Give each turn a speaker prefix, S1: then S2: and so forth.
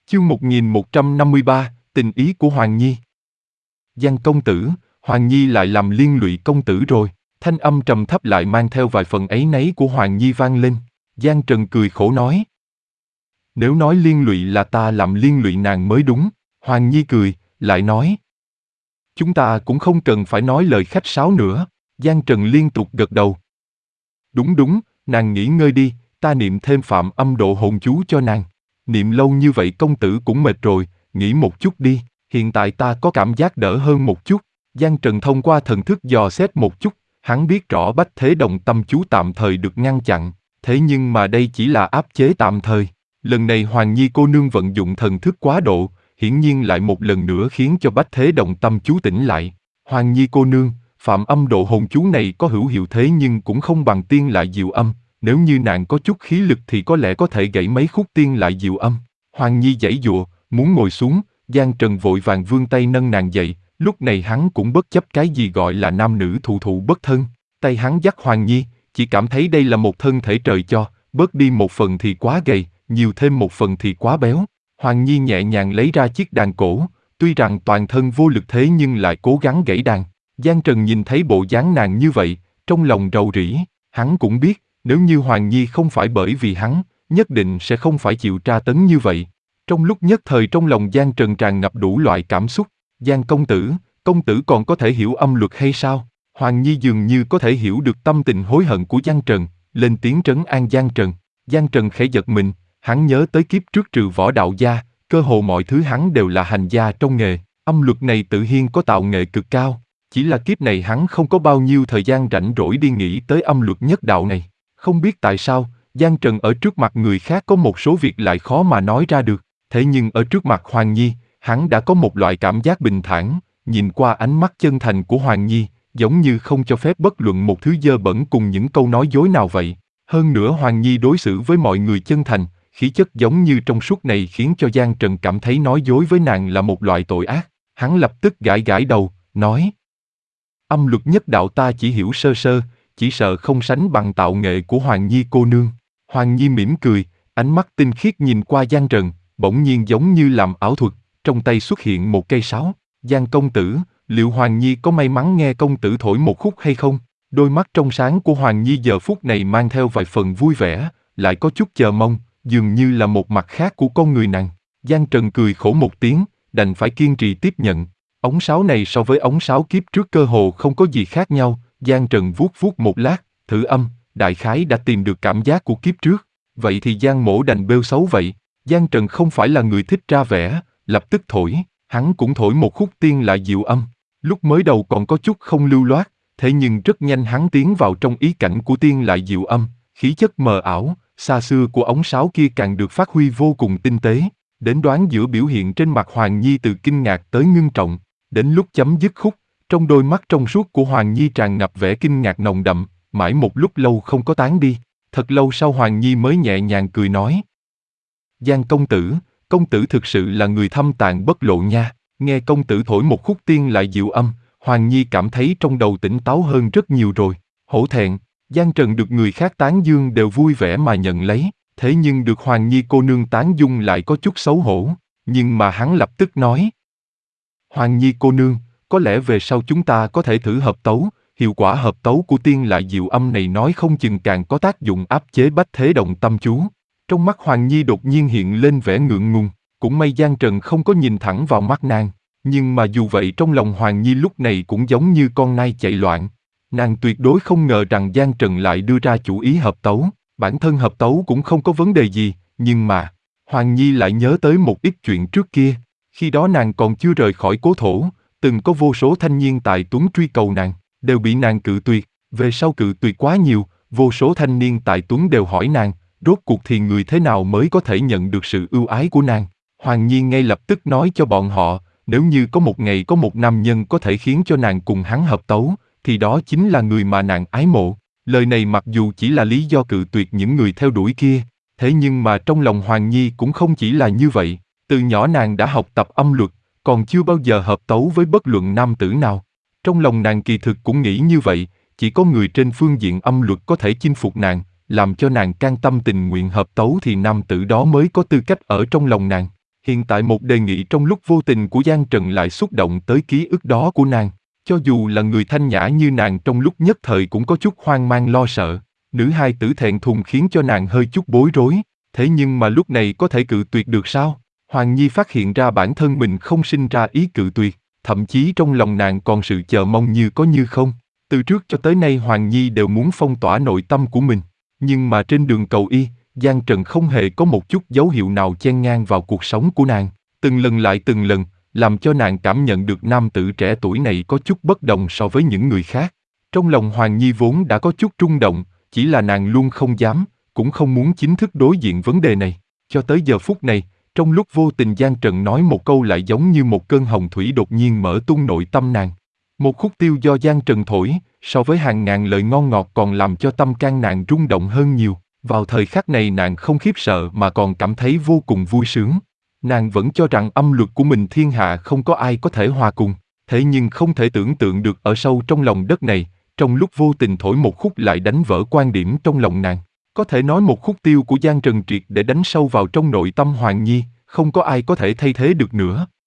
S1: Chương 1153, tình ý của Hoàng Nhi. Giang công tử, Hoàng Nhi lại làm liên lụy công tử rồi. Thanh âm trầm thấp lại mang theo vài phần áy náy của Hoàng Nhi vang lên. Giang Trần cười khổ nói. Nếu nói liên lụy là ta làm liên lụy nàng mới đúng. Hoàng Nhi cười, lại nói. Chúng ta cũng không cần phải nói lời khách sáo nữa. Giang Trần liên tục gật đầu. Đúng, nàng nghỉ ngơi đi, ta niệm thêm Phạm Âm Độ hồn chú cho nàng. Niệm lâu như vậy công tử cũng mệt rồi, nghỉ một chút đi, hiện tại ta có cảm giác đỡ hơn một chút. Giang Trần thông qua thần thức dò xét một chút, hắn biết rõ Bách Thế Đồng Tâm chú tạm thời được ngăn chặn, thế nhưng mà đây chỉ là áp chế tạm thời. Lần này Hoàng Nhi cô nương vận dụng thần thức quá độ, hiển nhiên lại một lần nữa khiến cho Bách Thế Đồng Tâm chú tỉnh lại. Hoàng Nhi cô nương, Phạm Âm Độ hồn chú này có hữu hiệu thế nhưng cũng không bằng tiên lại diệu âm. Nếu như nàng có chút khí lực thì có lẽ có thể gãy mấy khúc tiên lại diệu âm. Hoàng Nhi giãy giụa, muốn ngồi xuống, Giang Trần vội vàng vươn tay nâng nàng dậy, lúc này hắn cũng bất chấp cái gì gọi là nam nữ thụ thụ bất thân. Tay hắn dắt Hoàng Nhi, chỉ cảm thấy đây là một thân thể trời cho, bớt đi một phần thì quá gầy, nhiều thêm một phần thì quá béo. Hoàng Nhi nhẹ nhàng lấy ra chiếc đàn cổ, tuy rằng toàn thân vô lực thế nhưng lại cố gắng gãy đàn. Giang Trần nhìn thấy bộ dáng nàng như vậy, trong lòng rầu rĩ, hắn cũng biết, nếu như Hoàng Nhi không phải bởi vì hắn, nhất định sẽ không phải chịu tra tấn như vậy. Trong lúc nhất thời trong lòng Giang Trần tràn ngập đủ loại cảm xúc. Giang công tử còn có thể hiểu âm luật hay sao? Hoàng Nhi dường như có thể hiểu được tâm tình hối hận của Giang Trần, lên tiếng trấn an Giang Trần. Giang Trần khẽ giật mình, hắn nhớ tới kiếp trước trừ võ đạo gia, cơ hồ mọi thứ hắn đều là hành gia trong nghề. Âm luật này tự nhiên có tạo nghệ cực cao, chỉ là kiếp này hắn không có bao nhiêu thời gian rảnh rỗi đi nghĩ tới âm luật nhất đạo này. Không biết tại sao, Giang Trần ở trước mặt người khác có một số việc lại khó mà nói ra được, thế nhưng ở trước mặt Hoàng Nhi, hắn đã có một loại cảm giác bình thản, nhìn qua ánh mắt chân thành của Hoàng Nhi, giống như không cho phép bất luận một thứ dơ bẩn cùng những câu nói dối nào vậy. Hơn nữa Hoàng Nhi đối xử với mọi người chân thành, khí chất giống như trong suốt này khiến cho Giang Trần cảm thấy nói dối với nàng là một loại tội ác. Hắn lập tức gãi gãi đầu, nói: Âm luật nhất đạo ta chỉ hiểu sơ sơ, chỉ sợ không sánh bằng tạo nghệ của Hoàng Nhi cô nương. Hoàng Nhi mỉm cười, ánh mắt tinh khiết nhìn qua Giang Trần, bỗng nhiên giống như làm ảo thuật, trong tay xuất hiện một cây sáo. Giang công tử, liệu Hoàng Nhi có may mắn nghe công tử thổi một khúc hay không? Đôi mắt trong sáng của Hoàng Nhi giờ phút này mang theo vài phần vui vẻ, lại có chút chờ mong, dường như là một mặt khác của con người nàng. Giang Trần cười khổ một tiếng, đành phải kiên trì tiếp nhận. Ống sáo này so với ống sáo kiếp trước cơ hồ không có gì khác nhau. Giang Trần vuốt vuốt một lát, thử âm, đại khái đã tìm được cảm giác của kiếp trước. Vậy thì Giang mỗ đành bêu xấu vậy. Giang Trần không phải là người thích ra vẻ, lập tức thổi, hắn cũng thổi một khúc tiên lại diệu âm. Lúc mới đầu còn có chút không lưu loát, thế nhưng rất nhanh hắn tiến vào trong ý cảnh của tiên lại diệu âm, khí chất mờ ảo, xa xưa của ống sáo kia càng được phát huy vô cùng tinh tế. Đến đoán giữa biểu hiện trên mặt Hoàng Nhi từ kinh ngạc tới ngưng trọng. Đến lúc chấm dứt khúc, trong đôi mắt trong suốt của Hoàng Nhi tràn ngập vẻ kinh ngạc nồng đậm, mãi một lúc lâu không có tán đi. Thật lâu sau Hoàng Nhi mới nhẹ nhàng cười nói: Giang công tử thực sự là người thâm tàng bất lộ nha. Nghe công tử thổi một khúc tiên lại diệu âm, Hoàng Nhi cảm thấy trong đầu tỉnh táo hơn rất nhiều rồi. Hổ thẹn, Giang Trần được người khác tán dương đều vui vẻ mà nhận lấy, thế nhưng được Hoàng Nhi cô nương tán dung lại có chút xấu hổ. Nhưng mà hắn lập tức nói: Hoàng Nhi cô nương, có lẽ về sau chúng ta có thể thử hợp tấu, hiệu quả hợp tấu của tiên lại diệu âm này nói không chừng càng có tác dụng áp chế Bách Thế Đồng Tâm chú. Trong mắt Hoàng Nhi đột nhiên hiện lên vẻ ngượng ngùng, cũng may Giang Trần không có nhìn thẳng vào mắt nàng, nhưng mà dù vậy trong lòng Hoàng Nhi lúc này cũng giống như con nai chạy loạn. Nàng tuyệt đối không ngờ rằng Giang Trần lại đưa ra chủ ý hợp tấu, bản thân hợp tấu cũng không có vấn đề gì, nhưng mà Hoàng Nhi lại nhớ tới một ít chuyện trước kia. Khi đó nàng còn chưa rời khỏi cố thổ, từng có vô số thanh niên tài tuấn truy cầu nàng, đều bị nàng cự tuyệt. Về sau cự tuyệt quá nhiều, vô số thanh niên tài tuấn đều hỏi nàng, rốt cuộc thì người thế nào mới có thể nhận được sự ưu ái của nàng. Hoàng Nhi ngay lập tức nói cho bọn họ, nếu như có một ngày có một nam nhân có thể khiến cho nàng cùng hắn hợp tấu, thì đó chính là người mà nàng ái mộ. Lời này mặc dù chỉ là lý do cự tuyệt những người theo đuổi kia, thế nhưng mà trong lòng Hoàng Nhi cũng không chỉ là như vậy. Từ nhỏ nàng đã học tập âm luật, còn chưa bao giờ hợp tấu với bất luận nam tử nào. Trong lòng nàng kỳ thực cũng nghĩ như vậy, chỉ có người trên phương diện âm luật có thể chinh phục nàng, làm cho nàng can tâm tình nguyện hợp tấu thì nam tử đó mới có tư cách ở trong lòng nàng. Hiện tại một đề nghị trong lúc vô tình của Giang Trần lại xúc động tới ký ức đó của nàng. Cho dù là người thanh nhã như nàng trong lúc nhất thời cũng có chút hoang mang lo sợ. Nữ hài tử thẹn thùng khiến cho nàng hơi chút bối rối. Thế nhưng mà lúc này có thể cự tuyệt được sao? Hoàng Nhi phát hiện ra bản thân mình không sinh ra ý cự tuyệt, thậm chí trong lòng nàng còn sự chờ mong như có như không. Từ trước cho tới nay Hoàng Nhi đều muốn phong tỏa nội tâm của mình. Nhưng mà trên đường cầu y, Giang Trần không hề có một chút dấu hiệu nào chen ngang vào cuộc sống của nàng. Từng lần lại từng lần, làm cho nàng cảm nhận được nam tử trẻ tuổi này có chút bất đồng so với những người khác. Trong lòng Hoàng Nhi vốn đã có chút rung động, chỉ là nàng luôn không dám, cũng không muốn chính thức đối diện vấn đề này. Cho tới giờ phút này, trong lúc vô tình Giang Trần nói một câu lại giống như một cơn hồng thủy đột nhiên mở tung nội tâm nàng. Một khúc tiêu do Giang Trần thổi, so với hàng ngàn lời ngon ngọt còn làm cho tâm can nàng rung động hơn nhiều. Vào thời khắc này nàng không khiếp sợ mà còn cảm thấy vô cùng vui sướng. Nàng vẫn cho rằng âm luật của mình thiên hạ không có ai có thể hòa cùng. Thế nhưng không thể tưởng tượng được ở sâu trong lòng đất này, trong lúc vô tình thổi một khúc lại đánh vỡ quan điểm trong lòng nàng. Có thể nói một khúc tiêu của Giang Trần triệt để đánh sâu vào trong nội tâm Hoàng Nhi, không có ai có thể thay thế được nữa.